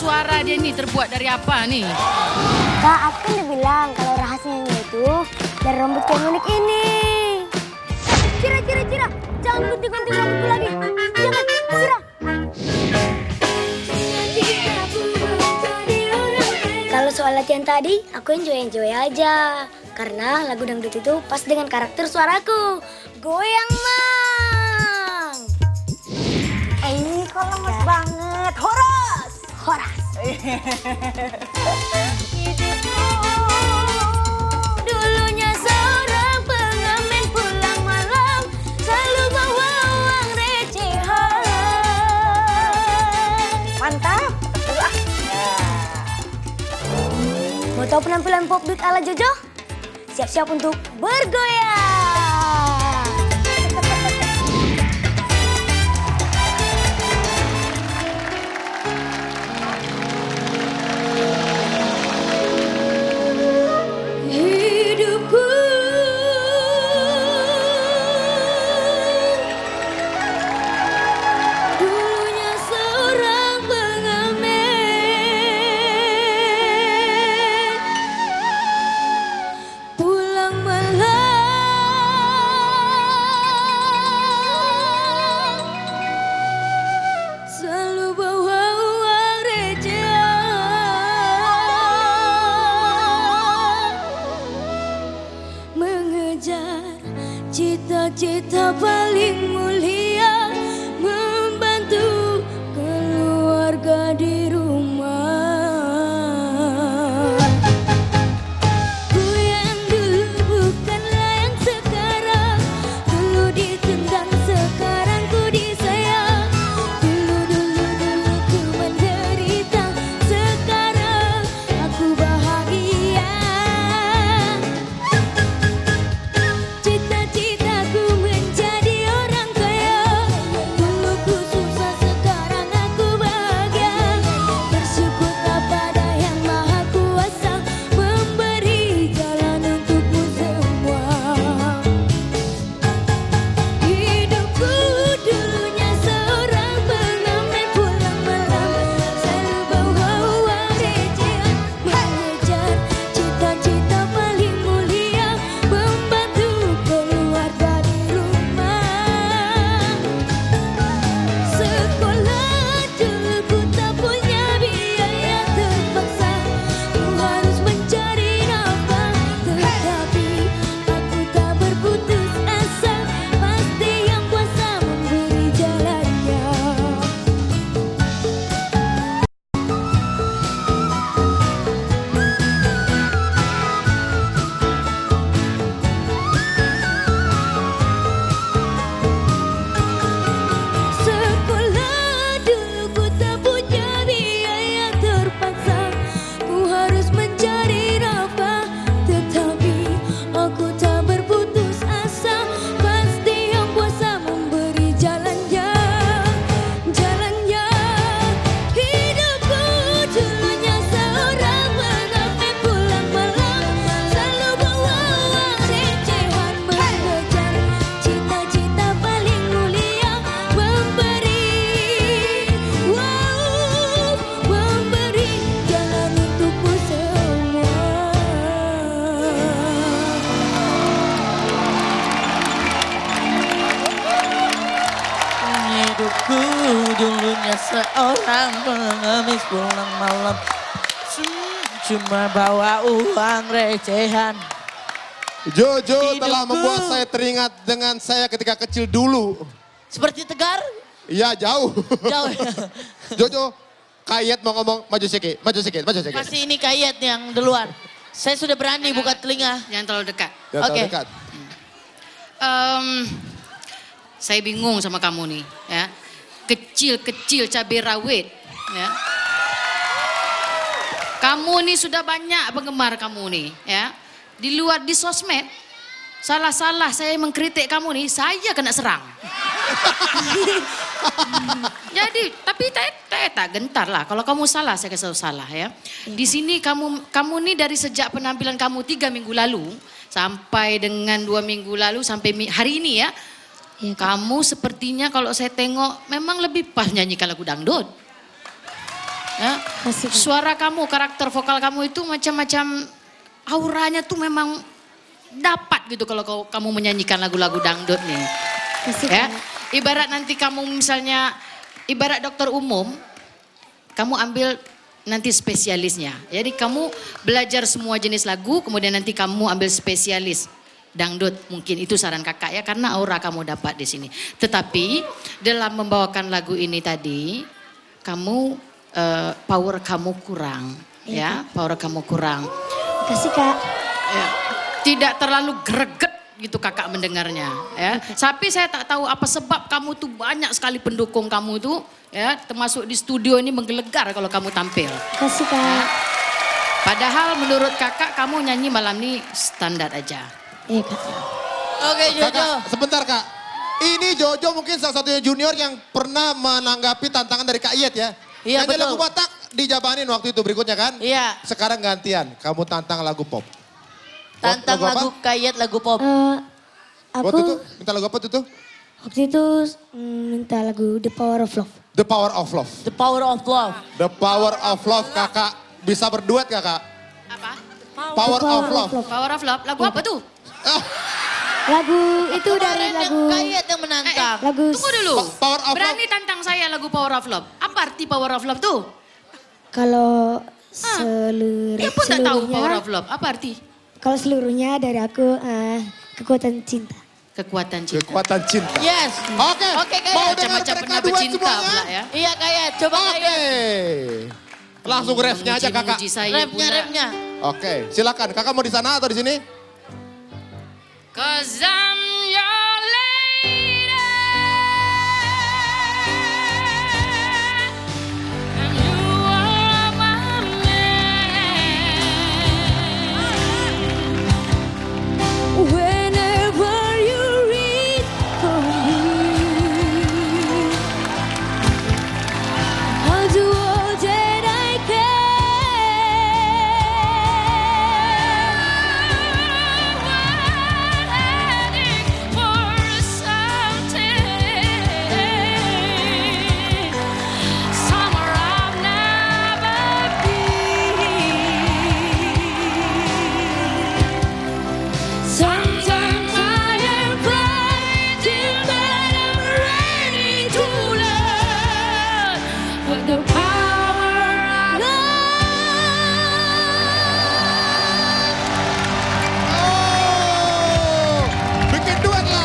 suara dia nih terbuat dari apa nih? Kak, aku kan udah bilang kalau rahasianya itu dari rambut yang unik ini. Cira. Jangan gunting-gunting rambutku lagi. Jangan, Cira. Kalau soal latihan tadi, aku enjoy aja. Karena lagu dangdut itu pas dengan karakter suaraku. Goyang, Mang. Ini kok lemes banget. Horas. Dulunya seorang pengamen pulang malam selalu bawa uang recehan. Mantap. Mau tahu penampilan pop beat ala Jojo? Siap-siap untuk bergoyang. Hidupku dulunya seorang pengamen pulang malam selalu bawa uang recehan mengejar cita-cita paling mulia membantu keluarga di rumah. Ku yang dulu bukanlah yang sekarang, dulu ditendang sekarang ku disayang. Dulu ku menderita, sekarang aku bahagia. Cita-citaku menjadi orang kaya, dulu ku susah sekarang aku bahagia. Bersyukurlah pada yang maha kuasa memberi jalan untukmu semua. Hidupku dulunya seorang pengamen pulang malam selalu bawa uang recehan mengejar cita-cita paling mulia membantu keluarga di rumah. Sekolah dulu ku tak punya biaya terpaksa ku harus mencari nafkah, tetapi aku tak berputus asa, pasti yang kuasa memberi jalannya. Sekolah dulu ku tak punya biaya terpaksa ku harus mencari nafkah, tetapi aku tak berputus asa, pasti yang kuasa memberi jalannya. Hidupku dulunya seorang pengamen pulang malam selalu bawa uang recehan mengejar cita-cita paling mulia memberi jalan untukmu semua. Hidupku dulunya seorang pengemis pulang malam cuma bawa uang recehan. Jojo telah Hidupku. membuat saya teringat dengan saya ketika kecil dulu. Seperti Tegar? Iya jauh. Jauh. Jojo, Kayet mau ngomong maju sedikit. Pasti ini Kayet yang duluan. Saya sudah berani buka telinga. Jangan terlalu dekat. Ya, terlalu Oke. dekat. Saya bingung sama kamu nih, ya. Kecil-kecil cabai rawit, ya. Kamu nih sudah banyak penggemar kamu nih, ya. Di luar di sosmed, salah-salah saya mengkritik kamu nih, saya kena serang. Jadi, tapi tak gentar lah. Kalau kamu salah, saya kasih tahu salah ya. Di sini kamu nih dari sejak penampilan kamu 3 minggu lalu sampai dengan 2 minggu lalu sampai hari ini ya. Iya, kamu sepertinya kalau saya tengok memang lebih pas nyanyikan lagu dangdut. Ya. Kasih, Kak. Suara kamu, karakter vokal kamu itu macam-macam auranya tuh memang dapat gitu kalau kamu menyanyikan lagu-lagu dangdut nih. Kasih, Ya. Kak. Ibarat nanti kamu misalnya, ibarat dokter umum, kamu ambil nanti spesialisnya. Jadi kamu belajar semua jenis lagu, kemudian nanti kamu ambil spesialis dangdut. Mungkin itu saran kakak ya, karena aura kamu dapat di sini. Tetapi dalam membawakan lagu ini tadi, kamu power kamu kurang, ya, power kamu kurang. Kasih, Kak. Ya. Tidak terlalu greget gitu kakak mendengarnya, ya. Tapi saya tak tahu apa sebab kamu tuh banyak sekali pendukung kamu tuh, ya, termasuk di studio ini menggelegar kalau kamu tampil. Kasih, Kak. Padahal menurut kakak kamu nyanyi malam ini standar aja. Iya, Kak. Oke Jojo. Kakak, sebentar Kak. Ini Jojo mungkin salah satunya junior yang pernah menanggapi tantangan dari Kak Iyet ya. Iya, Nyanyi betul. lagu Batak dijabanin waktu itu berikutnya kan. Iya. Sekarang gantian, kamu tantang lagu pop. Tantang Lagu apa? lagu Kayet, lagu pop. Waktu itu, Aku minta lagu apa tuh? waktu itu minta lagu The Power of Love. The Power of Love. The Power of Love. The Power of Love kakak. Bisa berduet kakak? Apa? Power The of Love. Power of Love, lagu apa tuh? Ah, Lagu itu dari Kemarin lagu yang Kayet yang menantang. lagu Tunggu dulu. Power of Berani tantang saya lagu Power of Love. Apa arti Power of Love tuh? kalau Dia pun tak tahu Power of seluruhnya Love. Apa arti? kalau seluruhnya dari aku kekuatan cinta. Kekuatan cinta. Kekuatan cinta. Yes. Oke, Oke, Kayet. mau dengar Macam-macam mereka pernah duet bercinta semuanya? pula ya. Iya Kayet, coba Oke. Kayet. Langsung refnya aja kakak. Memuji saya Rapnya, pula. rapnya. Oke, silakan. Kakak mau di sana atau di sini? 'Cause I'm your lady and you are my man. Whenever you reach for me, I'll do all that I Waiting for something, somewhere I've never been. Sometimes I am frightened, but I'm ready to learn what the power of Oh, bikin duet lah.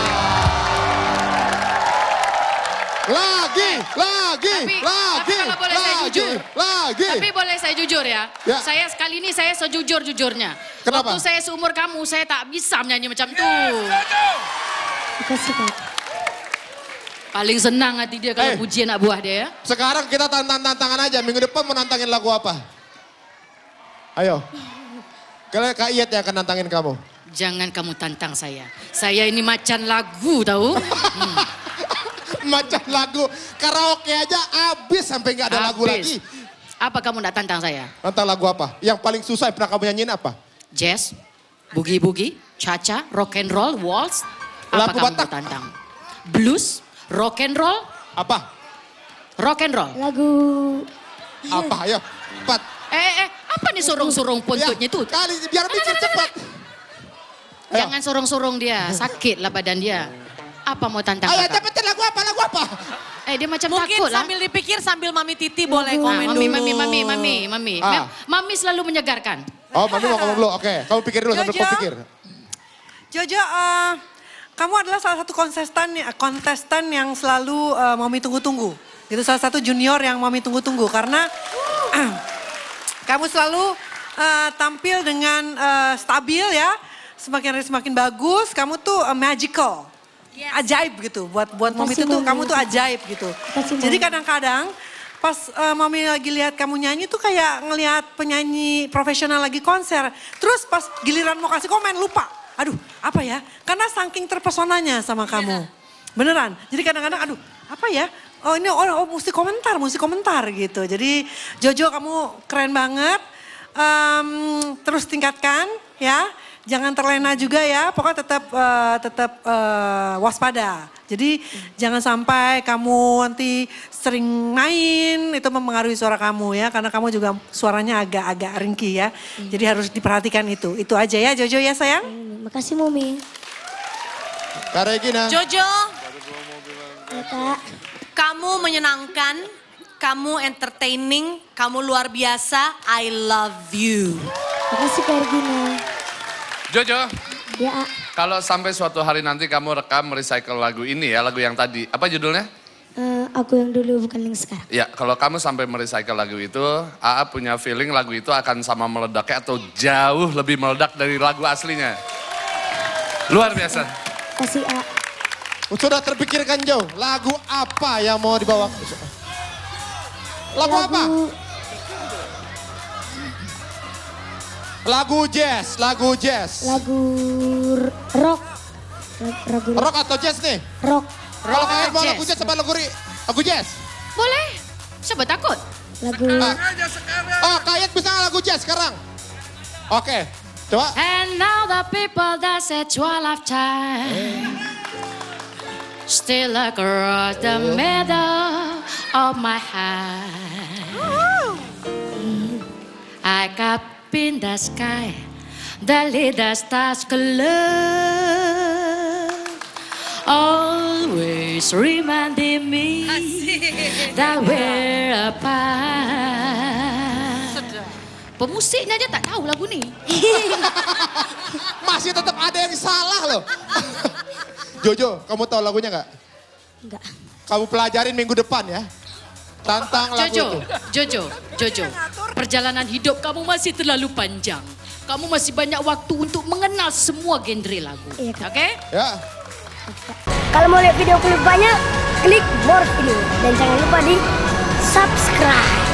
Lagi, Tapi kalau boleh saya jujur. lagi. Tapi boleh saya jujur ya, Ya. saya sekali ini saya sejujur-jujurnya. Kenapa? Waktu saya seumur kamu, saya tak bisa menyanyi macam tuh. Kasih, Kak. Paling senang hati dia kalau puji anak buah dia ya. Sekarang kita tantangan aja. Minggu depan mau nantangin lagu apa? Ayo. Kalau Kak Iyet yang akan nantangin kamu. Jangan kamu tantang saya. Saya ini macan lagu tahu. Macam lagu karaoke aja abis sampai nggak ada lagu Habis. lagi. Apa kamu nak tantang saya? Nantang lagu apa? Yang paling susah yang pernah kamu nyanyiin apa? Jazz, boogie-boogie, cha-cha, rock and roll, waltz. Apa Lagu kamu Batak. tantang? Blues, rock and roll, Apa? rock and roll. Lagu Apa? Ayo. Cepat. Apa nih sorong-sorong puntutnya itu? Kali biar mikir cepat. Ayo. Jangan sorong-sorong dia, sakit lah badan dia. Apa mau tantang Ayo kakak? cepetin lagu apa? Lagu apa? Dia macam Mungkin takut lah. sambil dipikir sambil Mami Titi boleh Lagu. komen Mami, dulu. mami. Ah. Mami selalu menyegarkan. Oh, Mami mau ngomong dulu. Oke, kamu pikir dulu sambil Jojo. kau pikir. Jojo, kamu adalah salah satu kontestan yang selalu Mami tunggu-tunggu. Itu salah satu junior yang Mami tunggu-tunggu karena kamu selalu tampil dengan stabil ya, semakin hari semakin bagus. Kamu tuh magical, ajaib gitu. Buat Mami Makasih, itu tuh Mami. kamu tuh ajaib gitu. Makasih, Mami. Jadi kadang-kadang pas Mami lagi lihat kamu nyanyi tuh kayak ngelihat penyanyi profesional lagi konser. Terus pas giliran mau kasih komen lupa. Aduh apa ya? Karena saking terpesonanya sama kamu. Beneran. Jadi kadang-kadang aduh apa ya? Oh ini mesti komentar gitu. Jadi Jojo kamu keren banget. Terus tingkatkan ya. jangan terlena juga ya. Pokoknya tetap waspada. Jadi jangan sampai kamu nanti sering main itu mempengaruhi suara kamu ya. Karena kamu juga suaranya agak-agak ringkih ya. Jadi harus diperhatikan itu. Itu aja ya Jojo ya sayang. Makasih Mumi. Kak Regina. Jojo, Ya, Kak. kamu menyenangkan, kamu entertaining, kamu luar biasa. I love you. Makasih Kak Regina. Jojo, Ya, A. kalau sampai suatu hari nanti kamu rekam recycle lagu ini ya, lagu yang tadi. Apa judulnya? Aku yang dulu bukan yang sekarang. Ya, kalau kamu sampai merecycle lagu itu, AA punya feeling lagu itu akan sama meledaknya atau jauh lebih meledak dari lagu aslinya. Luar biasa. Kasih A. Sudah terpikirkan jauh, lagu apa yang mau dibawa? Lagu apa? Lagu jazz. Lagu rock. Lagu Rock atau jazz nih? rock. Kalau kalian mau jazz. lagu jazz apa lagu jazz? Boleh, siapa takut? Lagu Oh, Kayat bisa nggak lagu jazz sekarang? Oke, coba. And now the people that said your lifetime still across the middle of my heart. I up in the sky, the little stars color, always reminding me that we're apart. Pemusiknya aja tak tahu lagu ni. Masih tetap ada yang salah loh. Jojo, kamu tahu lagunya nggak? enggak. Kamu pelajarin minggu depan ya. Tantang lagu itu. Jojo, perjalanan hidup kamu masih terlalu panjang. Kamu masih banyak waktu untuk mengenal semua genre lagu. Iya, Kak. Oke? Ya. Kalau mau lihat video klip banyak, klik more video dan jangan lupa di subscribe.